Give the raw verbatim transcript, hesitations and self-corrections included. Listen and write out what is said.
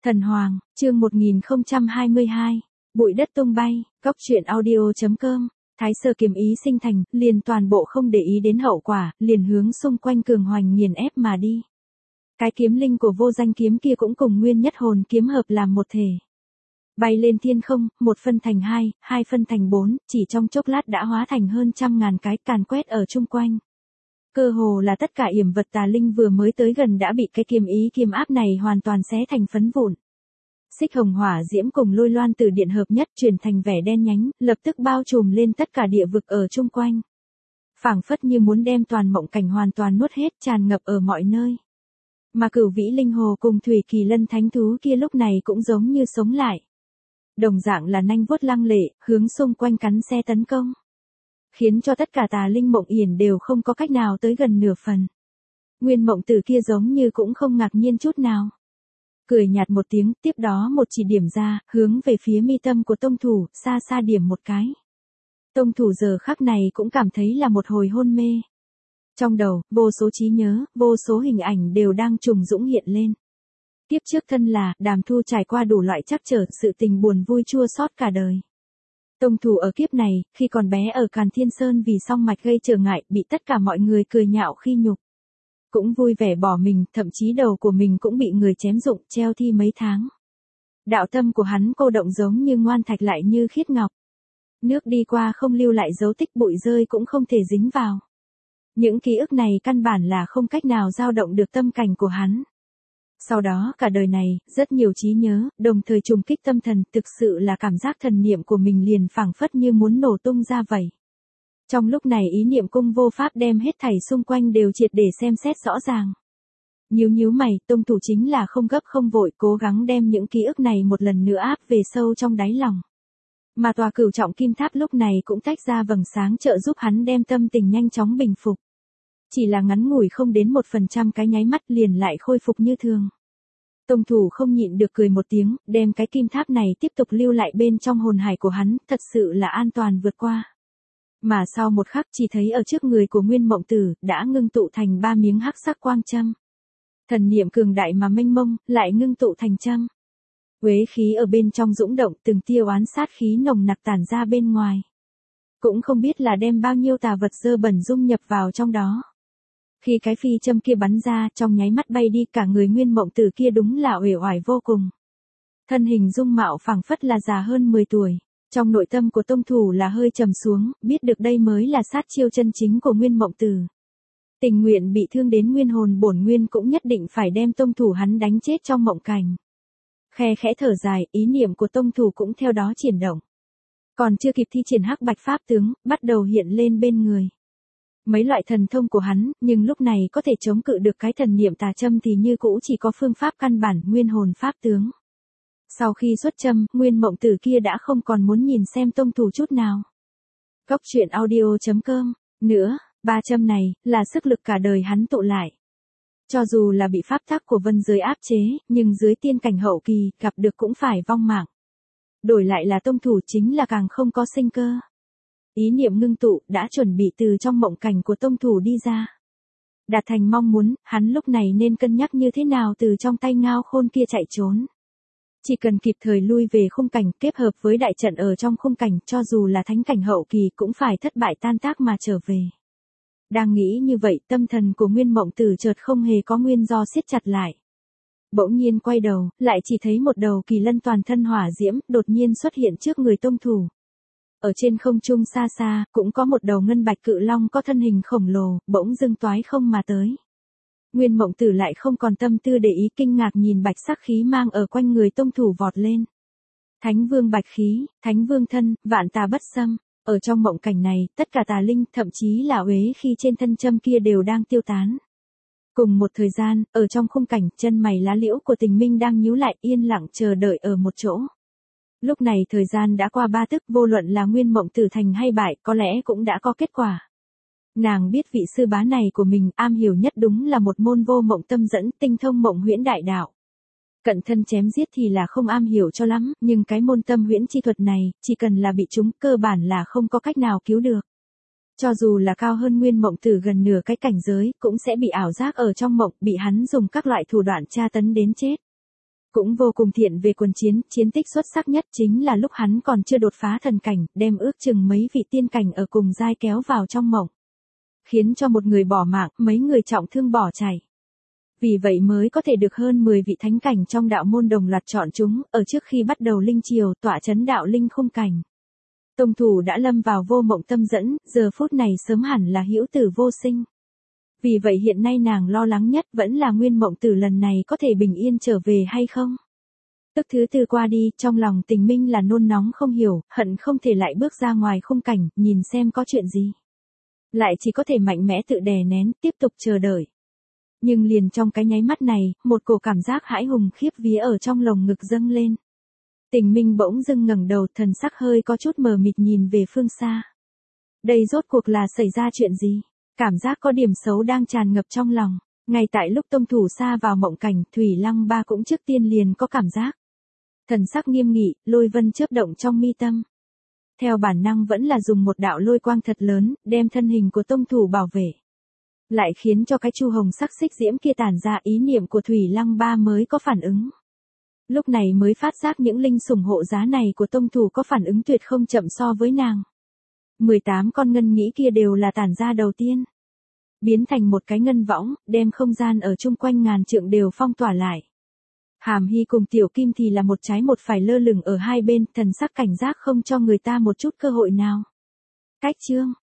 Thần Hoàng, chương một nghìn không trăm hai mươi hai, bụi đất tung bay, góc truyện audio chấm com, Thái Sơ kiếm ý sinh thành, liền toàn bộ không để ý đến hậu quả, liền hướng xung quanh cường hoành nghiền ép mà đi. Cái kiếm linh của vô danh kiếm kia cũng cùng nguyên nhất hồn kiếm hợp làm một thể. Bay lên thiên không, một phân thành hai, hai phân thành bốn, chỉ trong chốc lát đã hóa thành hơn trăm ngàn cái càn quét ở chung quanh. Cơ hồ là tất cả yểm vật tà linh vừa mới tới gần đã bị cái kiếm ý kiếm áp này hoàn toàn xé thành phấn vụn. Xích hồng hỏa diễm cùng lôi loan từ điện hợp nhất chuyển thành vẻ đen nhánh, lập tức bao trùm lên tất cả địa vực ở chung quanh. Phảng phất như muốn đem toàn mộng cảnh hoàn toàn nuốt hết, tràn ngập ở mọi nơi. Mà Cửu Vĩ Linh Hồ cùng Thủy Kỳ Lân thánh thú kia lúc này cũng giống như sống lại. Đồng dạng là nanh vuốt lăng lệ, hướng xung quanh cắn xe tấn công. Khiến cho tất cả tà linh mộng yển đều không có cách nào tới gần nửa phần. Nguyên mộng tử kia giống như cũng không ngạc nhiên chút nào. Cười nhạt một tiếng, tiếp đó một chỉ điểm ra, hướng về phía mi tâm của tông thủ, xa xa điểm một cái. Tông thủ giờ khắc này cũng cảm thấy là một hồi hôn mê. Trong đầu, vô số trí nhớ, vô số hình ảnh đều đang trùng dũng hiện lên. Tiếp trước thân là, Đàm Thu trải qua đủ loại trắc trở, sự tình buồn vui chua xót cả đời. Tông thủ ở kiếp này, khi còn bé ở Càn Thiên Sơn vì song mạch gây trở ngại, bị tất cả mọi người cười nhạo khi nhục. Cũng vui vẻ bỏ mình, thậm chí đầu của mình cũng bị người chém rụng, treo thi mấy tháng. Đạo tâm của hắn cô động giống như ngoan thạch lại như khiết ngọc. Nước đi qua không lưu lại dấu tích, bụi rơi cũng không thể dính vào. Những ký ức này căn bản là không cách nào dao động được tâm cảnh của hắn. Sau đó cả đời này, rất nhiều trí nhớ, đồng thời trùng kích tâm thần, thực sự là cảm giác thần niệm của mình liền phảng phất như muốn nổ tung ra vậy. Trong lúc này ý niệm cung vô pháp đem hết thảy xung quanh đều triệt để xem xét rõ ràng. Nhíu nhíu mày, tông thủ chính là không gấp không vội, cố gắng đem những ký ức này một lần nữa áp về sâu trong đáy lòng. Mà tòa cửu trọng kim tháp lúc này cũng tách ra vầng sáng trợ giúp hắn đem tâm tình nhanh chóng bình phục. Chỉ là ngắn ngủi không đến một phần trăm cái nháy mắt liền lại khôi phục như thường. Tông thủ không nhịn được cười một tiếng, đem cái kim tháp này tiếp tục lưu lại bên trong hồn hải của hắn, thật sự là an toàn vượt qua. Mà sau một khắc chỉ thấy ở trước người của Nguyên Mộng Tử, đã ngưng tụ thành ba miếng hắc sắc quang châm. Thần niệm cường đại mà mênh mông, lại ngưng tụ thành châm. Uế khí ở bên trong dũng động, từng tia oán sát khí nồng nặc tản ra bên ngoài. Cũng không biết là đem bao nhiêu tà vật dơ bẩn dung nhập vào trong đó. Khi cái phi châm kia bắn ra, trong nháy mắt bay đi, cả người Nguyên Mộng Tử kia đúng là uể oải vô cùng. Thân hình dung mạo phảng phất là già hơn mười tuổi. Trong nội tâm của tông thủ là hơi trầm xuống, biết được đây mới là sát chiêu chân chính của Nguyên Mộng Tử. Tình nguyện bị thương đến nguyên hồn bổn nguyên cũng nhất định phải đem tông thủ hắn đánh chết trong mộng cảnh. Khe khẽ thở dài, ý niệm của tông thủ cũng theo đó triển động. Còn chưa kịp thi triển hắc bạch pháp tướng, bắt đầu hiện lên bên người. Mấy loại thần thông của hắn, nhưng lúc này có thể chống cự được cái thần niệm tà châm thì như cũ chỉ có phương pháp căn bản, nguyên hồn pháp tướng. Sau khi xuất châm, Nguyên Mộng Tử kia đã không còn muốn nhìn xem tông thủ chút nào. Góc truyện audio chấm com, nữa, ba châm này, là sức lực cả đời hắn tụ lại. Cho dù là bị pháp tắc của vân giới áp chế, nhưng dưới tiên cảnh hậu kỳ, gặp được cũng phải vong mạng. Đổi lại là tông thủ chính là càng không có sinh cơ. Ý niệm ngưng tụ, đã chuẩn bị từ trong mộng cảnh của tông thủ đi ra. Đạt thành mong muốn, hắn lúc này nên cân nhắc như thế nào từ trong tay ngao khôn kia chạy trốn. Chỉ cần kịp thời lui về khung cảnh, kết hợp với đại trận ở trong khung cảnh, cho dù là thánh cảnh hậu kỳ cũng phải thất bại tan tác mà trở về. Đang nghĩ như vậy, tâm thần của Nguyên Mộng Tử chợt không hề có nguyên do siết chặt lại. Bỗng nhiên quay đầu, lại chỉ thấy một đầu kỳ lân toàn thân hỏa diễm, đột nhiên xuất hiện trước người tông thủ. Ở trên không trung xa xa, cũng có một đầu ngân bạch cự long có thân hình khổng lồ, bỗng dưng toái không mà tới. Nguyên Mộng Tử lại không còn tâm tư để ý, kinh ngạc nhìn bạch sắc khí mang ở quanh người tông thủ vọt lên. Thánh vương bạch khí, thánh vương thân, vạn tà bất xâm. Ở trong mộng cảnh này, tất cả tà linh, thậm chí là uế khi trên thân châm kia đều đang tiêu tán. Cùng một thời gian, ở trong khung cảnh, chân mày lá liễu của Tình Minh đang nhíu lại, yên lặng chờ đợi ở một chỗ. Lúc này thời gian đã qua ba tức, vô luận là Nguyên Mộng Tử thành hay bại, có lẽ cũng đã có kết quả. Nàng biết vị sư bá này của mình am hiểu nhất đúng là một môn vô mộng tâm dẫn, tinh thông mộng huyễn đại đạo. Cận thân chém giết thì là không am hiểu cho lắm, nhưng cái môn tâm huyễn chi thuật này, chỉ cần là bị chúng, cơ bản là không có cách nào cứu được. Cho dù là cao hơn Nguyên Mộng Tử gần nửa cái cảnh giới, cũng sẽ bị ảo giác ở trong mộng, bị hắn dùng các loại thủ đoạn tra tấn đến chết. cũng vô cùng thiện về quần chiến, chiến tích xuất sắc nhất chính là lúc hắn còn chưa đột phá thần cảnh, đem ước chừng mấy vị tiên cảnh ở cùng giai kéo vào trong mộng. Khiến cho một người bỏ mạng, mấy người trọng thương bỏ chạy. Vì vậy mới có thể được hơn mười vị thánh cảnh trong đạo môn đồng loạt chọn chúng, ở trước khi bắt đầu linh triều tọa chấn đạo linh khung cảnh. Tông thủ đã lâm vào vô mộng tâm dẫn, giờ phút này sớm hẳn là hữu tử vô sinh. Vì vậy hiện nay nàng lo lắng nhất vẫn là nguyên mộng tử lần này có thể bình yên trở về hay không. Tức thứ tư qua đi, trong lòng Tình Minh là nôn nóng không hiểu, hận không thể lại bước ra ngoài khung cảnh, nhìn xem có chuyện gì. Lại chỉ có thể mạnh mẽ tự đè nén, tiếp tục chờ đợi. Nhưng liền trong cái nháy mắt này, một cổ cảm giác hãi hùng khiếp vía ở trong lồng ngực dâng lên. Tình Minh bỗng dưng ngẩng đầu, thần sắc hơi có chút mờ mịt nhìn về phương xa. Đây rốt cuộc là xảy ra chuyện gì? Cảm giác có điểm xấu đang tràn ngập trong lòng. Ngay tại lúc tông thủ xa vào mộng cảnh, Thủy Lăng Ba cũng trước tiên liền có cảm giác. Thần sắc nghiêm nghị, lôi vân chớp động trong mi tâm. Theo bản năng vẫn là dùng một đạo lôi quang thật lớn, đem thân hình của tông thủ bảo vệ. Lại khiến cho cái chu hồng sắc xích diễm kia tản ra, ý niệm của Thủy Lăng Ba mới có phản ứng. Lúc này mới phát giác những linh sủng hộ giá này của tông thủ có phản ứng tuyệt không chậm so với nàng. mười tám con ngân nghĩ kia đều là tản ra đầu tiên. Biến thành một cái ngân võng, đem không gian ở chung quanh ngàn trượng đều phong tỏa lại. Hàm Hy cùng Tiểu Kim thì là một trái một phải lơ lửng ở hai bên, thần sắc cảnh giác không cho người ta một chút cơ hội nào. Cách chương